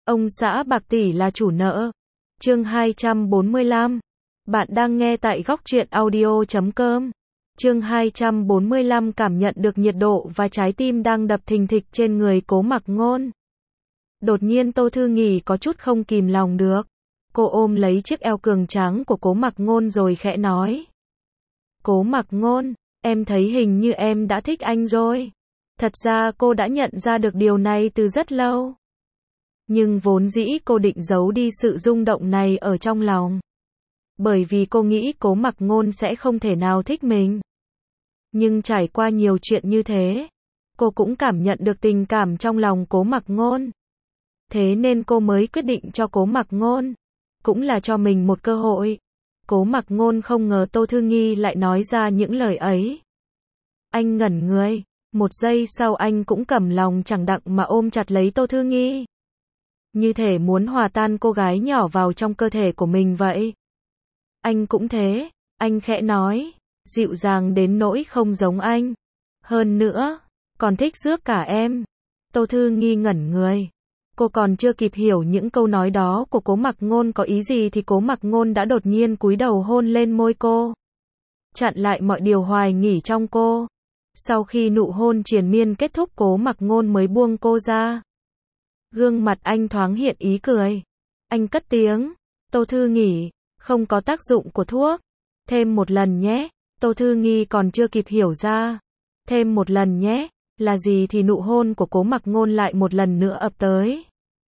Ông xã bạc tỷ là chủ nợ. Chương 245. Bạn đang nghe tại góc truyện audio.com. Chương 245 cảm nhận được nhiệt độ và trái tim đang đập thình thịch trên người Cố Mặc Ngôn. Đột nhiên Tô Thư Nghì có chút không kìm lòng được. Cô ôm lấy chiếc eo cường tráng của Cố Mặc Ngôn rồi khẽ nói. Cố Mặc Ngôn, em thấy hình như em đã thích anh rồi. Thật ra cô đã nhận ra được điều này từ rất lâu. Nhưng vốn dĩ cô định giấu đi sự rung động này ở trong lòng. Bởi vì cô nghĩ Cố Mặc Ngôn sẽ không thể nào thích mình. Nhưng trải qua nhiều chuyện như thế, cô cũng cảm nhận được tình cảm trong lòng Cố Mặc Ngôn. Thế nên cô mới quyết định cho Cố Mặc Ngôn, cũng là cho mình một cơ hội. Cố Mặc Ngôn không ngờ Tô Thư Nghì lại nói ra những lời ấy. Anh ngẩn người, một giây sau anh cũng cầm lòng chẳng đặng mà ôm chặt lấy Tô Thư Nghì. Như thể muốn hòa tan cô gái nhỏ vào trong cơ thể của mình vậy. Anh cũng thế, anh khẽ nói, dịu dàng đến nỗi không giống anh. Hơn nữa, còn thích rước cả em. Tô Thư Nghì ngẩn người. Cô còn chưa kịp hiểu những câu nói đó của Cố Mặc Ngôn có ý gì thì Cố Mặc Ngôn đã đột nhiên cúi đầu hôn lên môi cô. Chặn lại mọi điều hoài nghi trong cô. Sau khi nụ hôn triền miên kết thúc Cố Mặc Ngôn mới buông cô ra. Gương mặt anh thoáng hiện ý cười. Anh cất tiếng, Tô Thư Nghì, không có tác dụng của thuốc. Thêm một lần nhé. Tô Thư Nghì còn chưa kịp hiểu ra. Thêm một lần nhé, là gì thì nụ hôn của Cố Mặc Ngôn lại một lần nữa ập tới.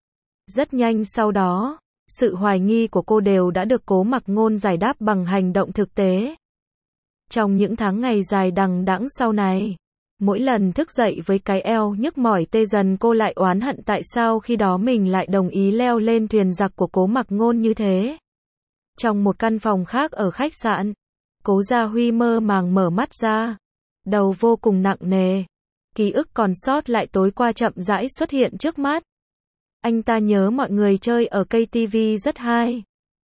Rất nhanh sau đó, sự hoài nghi của cô đều đã được Cố Mặc Ngôn giải đáp bằng hành động thực tế. Trong những tháng ngày dài đằng đẵng sau này, mỗi lần thức dậy với cái eo nhức mỏi tê dần cô lại oán hận tại sao khi đó mình lại đồng ý leo lên thuyền giặc của Cố Mặc Ngôn như thế. Trong một căn phòng khác ở khách sạn, Cố Gia Huy mơ màng mở mắt ra. Đầu vô cùng nặng nề. Ký ức còn sót lại tối qua chậm rãi xuất hiện trước mắt. Anh ta nhớ mọi người chơi ở KTV rất hay.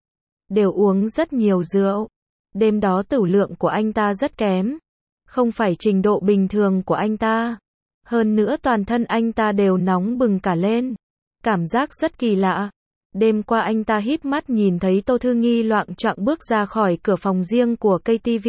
Đều uống rất nhiều rượu. Đêm đó tửu lượng của anh ta rất kém. Không phải trình độ bình thường của anh ta. Hơn nữa toàn thân anh ta đều nóng bừng cả lên. Cảm giác rất kỳ lạ. Đêm qua anh ta híp mắt nhìn thấy Tô Thư Nghì loạng choạng bước ra khỏi cửa phòng riêng của KTV.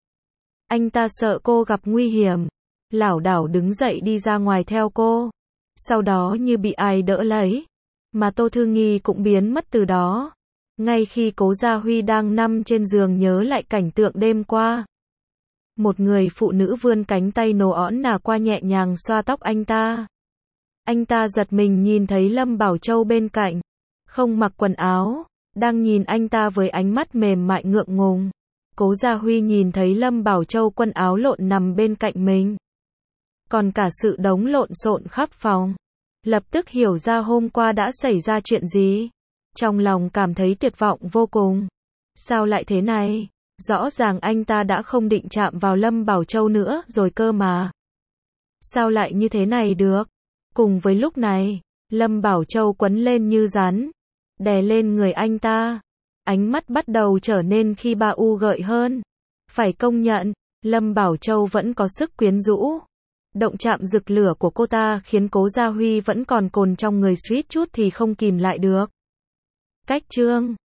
Anh ta sợ cô gặp nguy hiểm. Lảo đảo đứng dậy đi ra ngoài theo cô. Sau đó như bị ai đỡ lấy. Mà Tô Thư Nghì cũng biến mất từ đó. Ngay khi Cố Gia Huy đang nằm trên giường nhớ lại cảnh tượng đêm qua. Một người phụ nữ vươn cánh tay nô nõn nà qua nhẹ nhàng xoa tóc anh ta. Anh ta giật mình nhìn thấy Lâm Bảo Châu bên cạnh. Không mặc quần áo. Đang nhìn anh ta với ánh mắt mềm mại ngượng ngùng. Cố Gia Huy nhìn thấy Lâm Bảo Châu quần áo lộn nằm bên cạnh mình. Còn cả sự đống lộn xộn khắp phòng. Lập tức hiểu ra hôm qua đã xảy ra chuyện gì. Trong lòng cảm thấy tuyệt vọng vô cùng. Sao lại thế này? Rõ ràng anh ta đã không định chạm vào Lâm Bảo Châu nữa rồi cơ mà. Sao lại như thế này được? Cùng với lúc này, Lâm Bảo Châu quấn lên như rắn. Đè lên người anh ta. Ánh mắt bắt đầu trở nên khi ba u gợi hơn. Phải công nhận, Lâm Bảo Châu vẫn có sức quyến rũ. Động chạm rực lửa của cô ta khiến Cố Gia Huy vẫn còn cồn trong người suýt chút thì không kìm lại được. Cách chương